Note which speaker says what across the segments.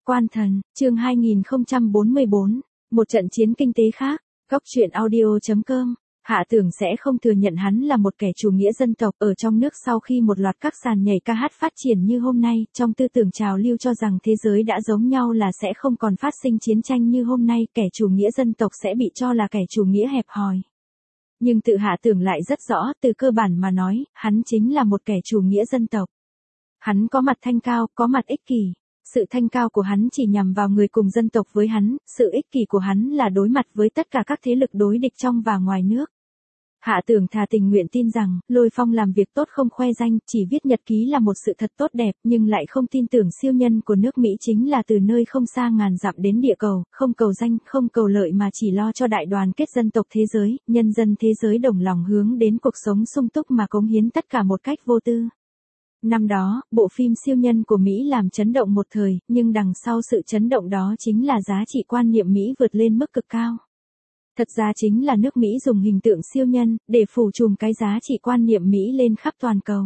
Speaker 1: Quan thần, chương 2044, một trận chiến kinh tế khác, góc truyện audio.com. Hạ Tưởng sẽ không thừa nhận hắn là một kẻ chủ nghĩa dân tộc ở trong nước sau khi một loạt các sàn nhảy ca hát phát triển như hôm nay, trong tư tưởng trào lưu cho rằng thế giới đã giống nhau là sẽ không còn phát sinh chiến tranh như hôm nay, kẻ chủ nghĩa dân tộc sẽ bị cho là kẻ chủ nghĩa hẹp hòi. Nhưng tự Hạ Tưởng lại rất rõ, từ cơ bản mà nói, hắn chính là một kẻ chủ nghĩa dân tộc. Hắn có mặt thanh cao, có mặt ích kỷ. Sự thanh cao của hắn chỉ nhằm vào người cùng dân tộc với hắn, sự ích kỷ của hắn là đối mặt với tất cả các thế lực đối địch trong và ngoài nước. Hạ Tưởng thà tình nguyện tin rằng, Lôi Phong làm việc tốt không khoe danh, chỉ viết nhật ký là một sự thật tốt đẹp, nhưng lại không tin tưởng siêu nhân của nước Mỹ chính là từ nơi không xa ngàn dặm đến địa cầu, không cầu danh, không cầu lợi mà chỉ lo cho đại đoàn kết dân tộc thế giới, nhân dân thế giới đồng lòng hướng đến cuộc sống sung túc mà cống hiến tất cả một cách vô tư. Năm đó, bộ phim siêu nhân của Mỹ làm chấn động một thời, nhưng đằng sau sự chấn động đó chính là giá trị quan niệm Mỹ vượt lên mức cực cao. Thật ra chính là nước Mỹ dùng hình tượng siêu nhân, để phủ trùm cái giá trị quan niệm Mỹ lên khắp toàn cầu.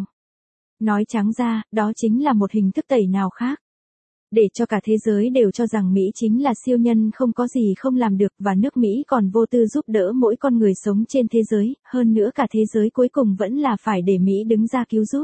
Speaker 1: Nói trắng ra, đó chính là một hình thức tẩy nào khác. Để cho cả thế giới đều cho rằng Mỹ chính là siêu nhân không có gì không làm được và nước Mỹ còn vô tư giúp đỡ mỗi con người sống trên thế giới, hơn nữa cả thế giới cuối cùng vẫn là phải để Mỹ đứng ra cứu giúp.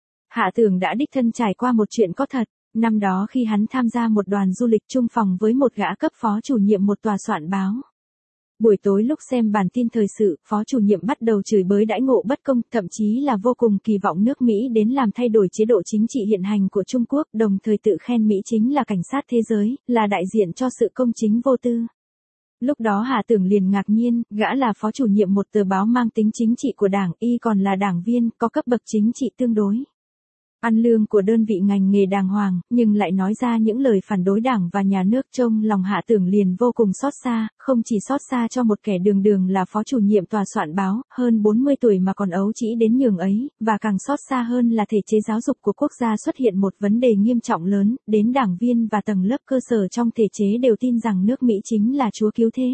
Speaker 1: Hạ Tưởng đã đích thân trải qua một chuyện có thật, năm đó khi hắn tham gia một đoàn du lịch chung phòng với một gã cấp phó chủ nhiệm một tòa soạn báo. Buổi tối lúc xem bản tin thời sự, phó chủ nhiệm bắt đầu chửi bới đãi ngộ bất công, thậm chí là vô cùng kỳ vọng nước Mỹ đến làm thay đổi chế độ chính trị hiện hành của Trung Quốc, đồng thời tự khen Mỹ chính là cảnh sát thế giới, là đại diện cho sự công chính vô tư. Lúc đó Hạ Tưởng liền ngạc nhiên, gã là phó chủ nhiệm một tờ báo mang tính chính trị của đảng, y còn là đảng viên, có cấp bậc chính trị tương đối. Ăn lương của đơn vị ngành nghề đàng hoàng, nhưng lại nói ra những lời phản đối đảng và nhà nước, trong lòng Hạ Tưởng liền vô cùng xót xa, không chỉ xót xa cho một kẻ đường đường là phó chủ nhiệm tòa soạn báo, hơn 40 tuổi mà còn ấu trĩ đến nhường ấy, và càng xót xa hơn là thể chế giáo dục của quốc gia xuất hiện một vấn đề nghiêm trọng lớn, đến đảng viên và tầng lớp cơ sở trong thể chế đều tin rằng nước Mỹ chính là chúa cứu thế.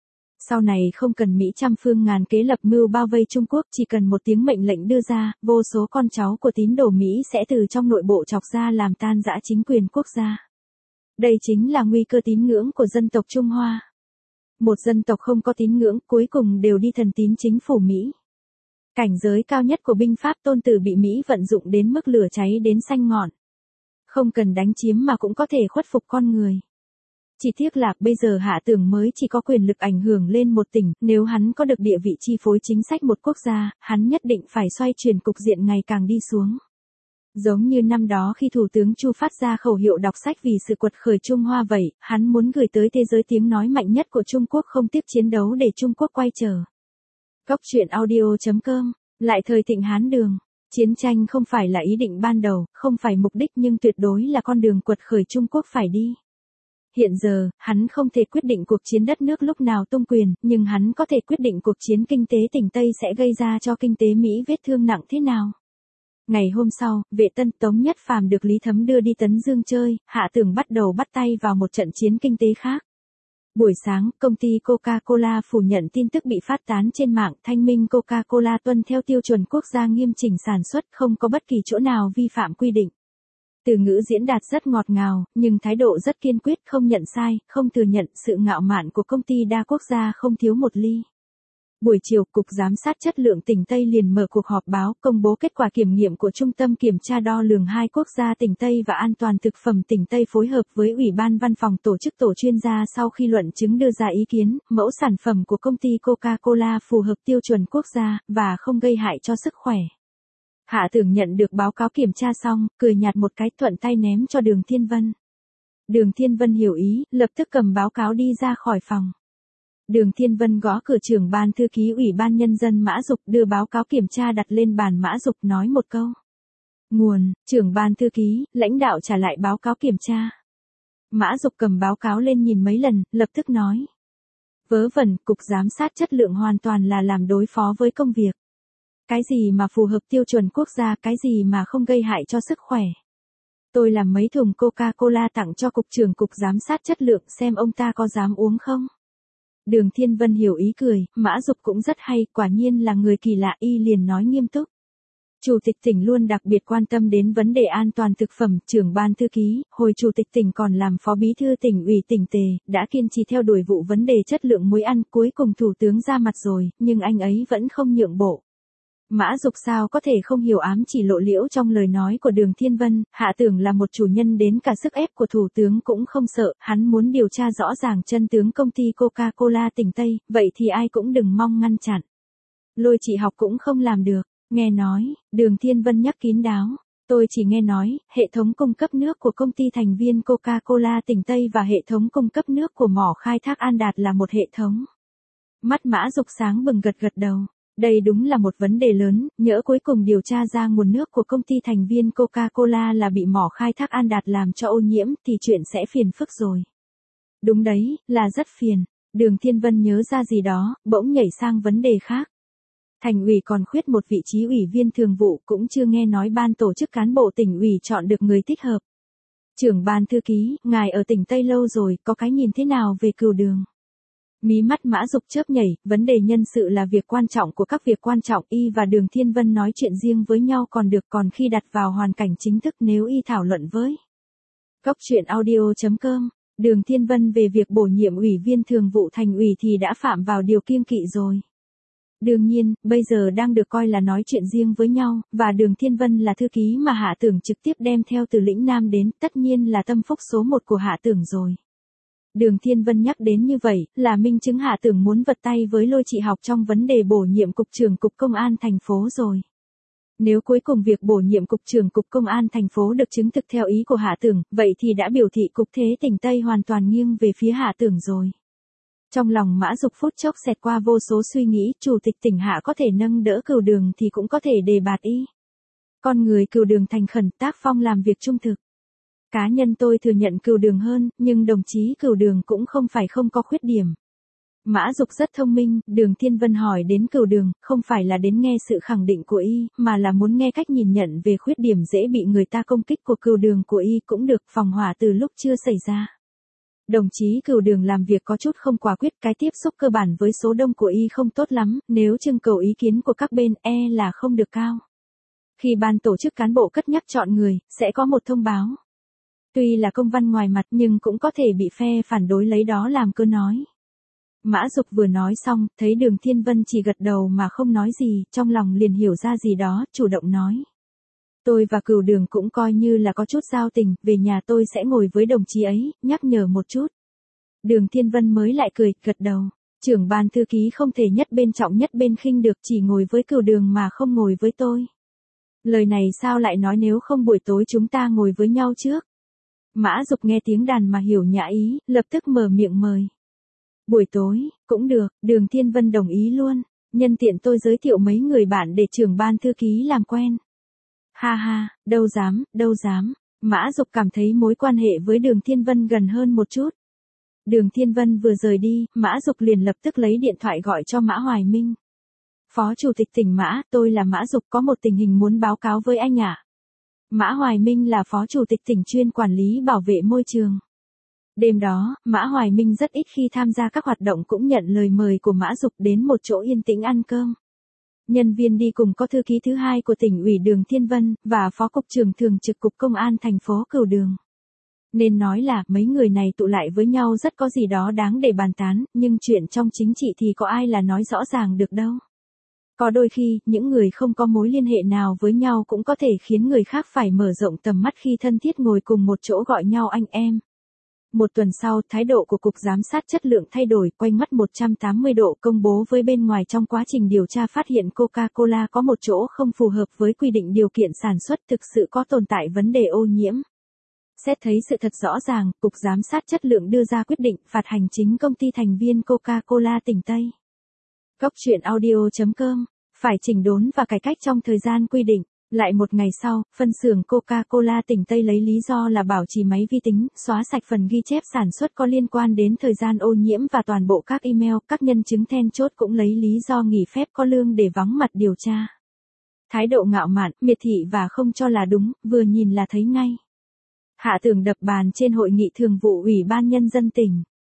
Speaker 1: Sau này không cần Mỹ trăm phương ngàn kế lập mưu bao vây Trung Quốc, chỉ cần một tiếng mệnh lệnh đưa ra, vô số con cháu của tín đồ Mỹ sẽ từ trong nội bộ chọc ra làm tan rã chính quyền quốc gia. Đây chính là nguy cơ tín ngưỡng của dân tộc Trung Hoa. Một dân tộc không có tín ngưỡng, cuối cùng đều đi thần tín chính phủ Mỹ. Cảnh giới cao nhất của binh pháp Tôn Tử bị Mỹ vận dụng đến mức lửa cháy đến xanh ngọn. Không cần đánh chiếm mà cũng có thể khuất phục con người. Chỉ tiếc là bây giờ Hạ Tưởng mới chỉ có quyền lực ảnh hưởng lên một tỉnh, nếu hắn có được địa vị chi phối chính sách một quốc gia, hắn nhất định phải xoay chuyển cục diện ngày càng đi xuống. Giống như năm đó khi Thủ tướng Chu phát ra khẩu hiệu đọc sách vì sự quật khởi Trung Hoa vậy, hắn muốn gửi tới thế giới tiếng nói mạnh nhất của Trung Quốc không tiếc chiến đấu để Trung Quốc quay trở. Góc truyện audio.com, lại thời thịnh Hán Đường. Chiến tranh không phải là ý định ban đầu, không phải mục đích nhưng tuyệt đối là con đường quật khởi Trung Quốc phải đi. Hiện giờ, hắn không thể quyết định cuộc chiến đất nước lúc nào tung quyền, nhưng hắn có thể quyết định cuộc chiến kinh tế tỉnh Tây sẽ gây ra cho kinh tế Mỹ vết thương nặng thế nào. Ngày hôm sau, Vệ Tân Tống Nhất Phàm được Lý Thấm đưa đi Tấn Dương chơi, Hạ Tưởng bắt đầu bắt tay vào một trận chiến kinh tế khác. Buổi sáng, công ty Coca-Cola phủ nhận tin tức bị phát tán trên mạng, thanh minh Coca-Cola tuân theo tiêu chuẩn quốc gia nghiêm chỉnh sản xuất, không có bất kỳ chỗ nào vi phạm quy định. Từ ngữ diễn đạt rất ngọt ngào, nhưng thái độ rất kiên quyết, không nhận sai, không thừa nhận sự ngạo mạn của công ty đa quốc gia không thiếu một ly. Buổi chiều, Cục Giám sát Chất lượng tỉnh Tây liền mở cuộc họp báo, công bố kết quả kiểm nghiệm của Trung tâm Kiểm tra đo lường 2 quốc gia tỉnh Tây và An toàn thực phẩm tỉnh Tây phối hợp với Ủy ban Văn phòng tổ chức tổ chuyên gia sau khi luận chứng đưa ra ý kiến, mẫu sản phẩm của công ty Coca-Cola phù hợp tiêu chuẩn quốc gia, và không gây hại cho sức khỏe. Hạ Tưởng nhận được báo cáo kiểm tra xong, cười nhạt một cái thuận tay ném cho Đường Thiên Vân. Đường Thiên Vân hiểu ý, lập tức cầm báo cáo đi ra khỏi phòng. Đường Thiên Vân gõ cửa trưởng ban thư ký Ủy ban Nhân dân Mã Dục đưa báo cáo kiểm tra đặt lên bàn Mã Dục nói một câu. Nguồn, trưởng ban thư ký, lãnh đạo trả lại báo cáo kiểm tra. Mã Dục cầm báo cáo lên nhìn mấy lần, lập tức nói. Vớ vẩn, Cục Giám sát Chất lượng hoàn toàn là làm đối phó với công việc. Cái gì mà phù hợp tiêu chuẩn quốc gia, cái gì mà không gây hại cho sức khỏe. Tôi làm mấy thùng Coca-Cola tặng cho Cục trưởng Cục Giám sát Chất lượng xem ông ta có dám uống không. Đường Thiên Vân hiểu ý cười, Mã Dục cũng rất hay, quả nhiên là người kỳ lạ, y liền nói nghiêm túc. Chủ tịch tỉnh luôn đặc biệt quan tâm đến vấn đề an toàn thực phẩm, trưởng ban thư ký, hồi chủ tịch tỉnh còn làm phó bí thư tỉnh ủy tỉnh Tề, đã kiên trì theo đuổi vụ vấn đề chất lượng muối ăn, cuối cùng thủ tướng ra mặt rồi, nhưng anh ấy vẫn không nhượng bộ. Mã Dục sao có thể không hiểu ám chỉ lộ liễu trong lời nói của Đường Thiên Vân, Hạ Tưởng là một chủ nhân đến cả sức ép của thủ tướng cũng không sợ, hắn muốn điều tra rõ ràng chân tướng công ty Coca-Cola tỉnh Tây, vậy thì ai cũng đừng mong ngăn chặn. Lôi chị học cũng không làm được. Nghe nói, Đường Thiên Vân nhắc kín đáo, tôi chỉ nghe nói, hệ thống cung cấp nước của công ty thành viên Coca-Cola tỉnh Tây và hệ thống cung cấp nước của mỏ khai thác An Đạt là một hệ thống. Mắt Mã Dục sáng bừng gật gật đầu. Đây đúng là một vấn đề lớn, nhỡ cuối cùng điều tra ra nguồn nước của công ty thành viên Coca-Cola là bị mỏ khai thác An Đạt làm cho ô nhiễm thì chuyện sẽ phiền phức rồi. Đúng đấy, là rất phiền. Đường Thiên Vân nhớ ra gì đó, bỗng nhảy sang vấn đề khác. Thành ủy còn khuyết một vị trí ủy viên thường vụ, cũng chưa nghe nói ban tổ chức cán bộ tỉnh ủy chọn được người thích hợp. Trưởng ban thư ký, ngài ở tỉnh Tây lâu rồi, có cái nhìn thế nào về Cửu Đường? Mí mắt Mã Dục chớp nhảy, vấn đề nhân sự là việc quan trọng của các việc quan trọng, y và Đường Thiên Vân nói chuyện riêng với nhau còn được, còn khi đặt vào hoàn cảnh chính thức nếu y thảo luận với Cóc truyện audio.com, Đường Thiên Vân về việc bổ nhiệm ủy viên thường vụ thành ủy thì đã phạm vào điều kiêng kỵ rồi. Đương nhiên, bây giờ đang được coi là nói chuyện riêng với nhau, và Đường Thiên Vân là thư ký mà Hạ Tưởng trực tiếp đem theo từ lĩnh Nam đến, tất nhiên là tâm phúc số 1 của Hạ Tưởng rồi. Đường Thiên Vân nhắc đến như vậy, là minh chứng Hạ Tưởng muốn vật tay với Lôi chị học trong vấn đề bổ nhiệm cục trưởng cục công an thành phố rồi. Nếu cuối cùng việc bổ nhiệm cục trưởng cục công an thành phố được chứng thực theo ý của Hạ Tưởng, vậy thì đã biểu thị cục thế tỉnh Tây hoàn toàn nghiêng về phía Hạ Tưởng rồi. Trong lòng Mã Dục phút chốc xẹt qua vô số suy nghĩ, chủ tịch tỉnh Hạ có thể nâng đỡ Cửu Đường thì cũng có thể đề bạt y. Con người Cửu Đường thành khẩn, tác phong làm việc trung thực. Cá nhân tôi thừa nhận Cửu Đường hơn, nhưng đồng chí Cửu Đường cũng không phải không có khuyết điểm. Mã Dục rất thông minh, Đường Thiên Vân hỏi đến Cửu Đường, không phải là đến nghe sự khẳng định của y, mà là muốn nghe cách nhìn nhận về khuyết điểm dễ bị người ta công kích của Cửu Đường của y cũng được, phòng hỏa từ lúc chưa xảy ra. Đồng chí Cửu Đường làm việc có chút không quả quyết, cái tiếp xúc cơ bản với số đông của y không tốt lắm, nếu trưng cầu ý kiến của các bên là không được cao. Khi ban tổ chức cán bộ cất nhắc chọn người, sẽ có một thông báo. Tuy là công văn ngoài mặt nhưng cũng có thể bị phe phản đối lấy đó làm cớ nói. Mã Dục vừa nói xong, thấy Đường Thiên Vân chỉ gật đầu mà không nói gì, trong lòng liền hiểu ra gì đó, chủ động nói. Tôi và Cửu Đường cũng coi như là có chút giao tình, về nhà tôi sẽ ngồi với đồng chí ấy, nhắc nhở một chút. Đường Thiên Vân mới lại cười, gật đầu. Trưởng ban thư ký không thể nhất bên trọng nhất bên khinh được, chỉ ngồi với Cửu Đường mà không ngồi với tôi. Lời này sao lại nói, nếu không buổi tối chúng ta ngồi với nhau trước. Mã Dục nghe tiếng đàn mà hiểu nhã ý, lập tức mở miệng mời. Buổi tối, cũng được, Đường Thiên Vân đồng ý luôn, nhân tiện tôi giới thiệu mấy người bạn để trưởng ban thư ký làm quen. Ha ha, đâu dám, Mã Dục cảm thấy mối quan hệ với Đường Thiên Vân gần hơn một chút. Đường Thiên Vân vừa rời đi, Mã Dục liền lập tức lấy điện thoại gọi cho Mã Hoài Minh. Phó Chủ tịch tỉnh Mã, tôi là Mã Dục, có một tình hình muốn báo cáo với anh ạ. Mã Hoài Minh là Phó Chủ tịch tỉnh chuyên quản lý bảo vệ môi trường. Đêm đó, Mã Hoài Minh rất ít khi tham gia các hoạt động, cũng nhận lời mời của Mã Dục đến một chỗ yên tĩnh ăn cơm. Nhân viên đi cùng có thư ký thứ hai của tỉnh ủy Đường Thiên Vân, và phó cục trưởng thường trực cục công an thành phố Cửu Đường. Nên nói là, mấy người này tụ lại với nhau rất có gì đó đáng để bàn tán, nhưng chuyện trong chính trị thì có ai là nói rõ ràng được đâu. Có đôi khi, những người không có mối liên hệ nào với nhau cũng có thể khiến người khác phải mở rộng tầm mắt khi thân thiết ngồi cùng một chỗ gọi nhau anh em. Một tuần sau, thái độ của Cục Giám sát Chất lượng thay đổi, quay mắt 180 độ, công bố với bên ngoài trong quá trình điều tra phát hiện Coca-Cola có một chỗ không phù hợp với quy định điều kiện sản xuất, thực sự có tồn tại vấn đề ô nhiễm. Xét thấy sự thật rõ ràng, Cục Giám sát Chất lượng đưa ra quyết định phạt hành chính công ty thành viên Coca-Cola tỉnh Tây. Cóc truyện audio.com, phải chỉnh đốn và cải cách trong thời gian quy định. Lại một ngày sau, phân xưởng Coca-Cola tỉnh Tây lấy lý do là bảo trì máy vi tính, xóa sạch phần ghi chép sản xuất có liên quan đến thời gian ô nhiễm và toàn bộ các email, các nhân chứng then chốt cũng lấy lý do nghỉ phép có lương để vắng mặt điều tra. Thái độ ngạo mạn, miệt thị và không cho là đúng, vừa nhìn là thấy ngay. Hạ Tưởng đập bàn trên hội nghị thường vụ Ủy ban Nhân dân tỉnh.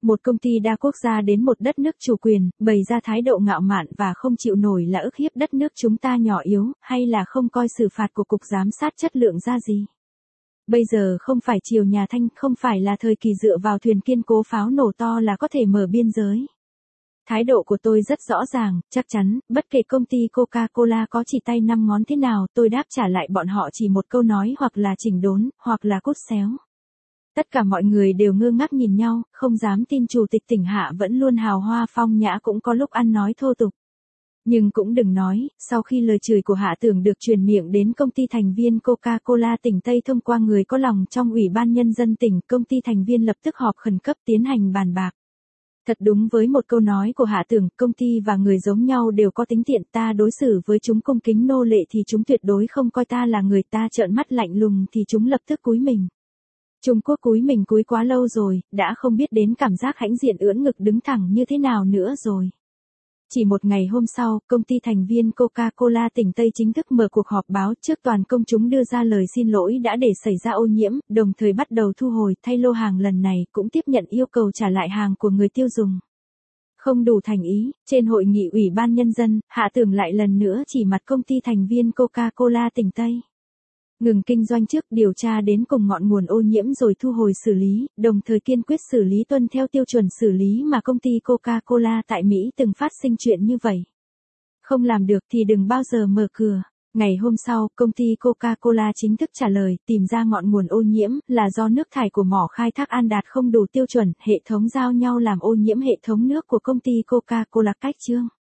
Speaker 1: Một công ty đa quốc gia đến một đất nước chủ quyền, bày ra thái độ ngạo mạn và không chịu nổi là ức hiếp đất nước chúng ta nhỏ yếu, hay là không coi xử phạt của Cục Giám sát Chất lượng ra gì. Bây giờ không phải triều nhà Thanh, không phải là thời kỳ dựa vào thuyền kiên cố pháo nổ to là có thể mở biên giới. Thái độ của tôi rất rõ ràng, chắc chắn, bất kể công ty Coca-Cola có chỉ tay 5 ngón thế nào, tôi đáp trả lại bọn họ chỉ một câu nói hoặc là chỉnh đốn, hoặc là cút xéo. Tất cả mọi người đều ngơ ngác nhìn nhau, không dám tin chủ tịch tỉnh Hạ vẫn luôn hào hoa phong nhã cũng có lúc ăn nói thô tục. Nhưng cũng đừng nói, sau khi lời chửi của Hạ Tưởng được truyền miệng đến công ty thành viên Coca-Cola tỉnh Tây thông qua người có lòng trong Ủy ban Nhân dân tỉnh, công ty thành viên lập tức họp khẩn cấp tiến hành bàn bạc. Thật đúng với một câu nói của Hạ Tưởng, công ty và người giống nhau đều có tính tiện, ta đối xử với chúng cung kính nô lệ thì chúng tuyệt đối không coi ta là người, ta trợn mắt lạnh lùng thì chúng lập tức cúi mình. Trung Quốc cúi mình cúi quá lâu rồi, đã không biết đến cảm giác hãnh diện ưỡn ngực đứng thẳng như thế nào nữa rồi. Chỉ một ngày hôm sau, công ty thành viên Coca-Cola tỉnh Tây chính thức mở cuộc họp báo trước toàn công chúng đưa ra lời xin lỗi đã để xảy ra ô nhiễm, đồng thời bắt đầu thu hồi thay lô hàng lần này cũng tiếp nhận yêu cầu trả lại hàng của người tiêu dùng. Không đủ thành ý, trên hội nghị Ủy ban Nhân dân, Hạ Tưởng lại lần nữa chỉ mặt công ty thành viên Coca-Cola tỉnh Tây. Ngừng kinh doanh trước, điều tra đến cùng ngọn nguồn ô nhiễm rồi thu hồi xử lý, đồng thời kiên quyết xử lý tuân theo tiêu chuẩn xử lý mà công ty Coca-Cola tại Mỹ từng phát sinh chuyện như vậy. Không làm được thì đừng bao giờ mở cửa. Ngày hôm sau, công ty Coca-Cola chính thức trả lời, tìm ra ngọn nguồn ô nhiễm là do nước thải của mỏ khai thác An Đạt không đủ tiêu chuẩn, hệ thống giao nhau làm ô nhiễm hệ thống nước của công ty Coca-Cola cách chương.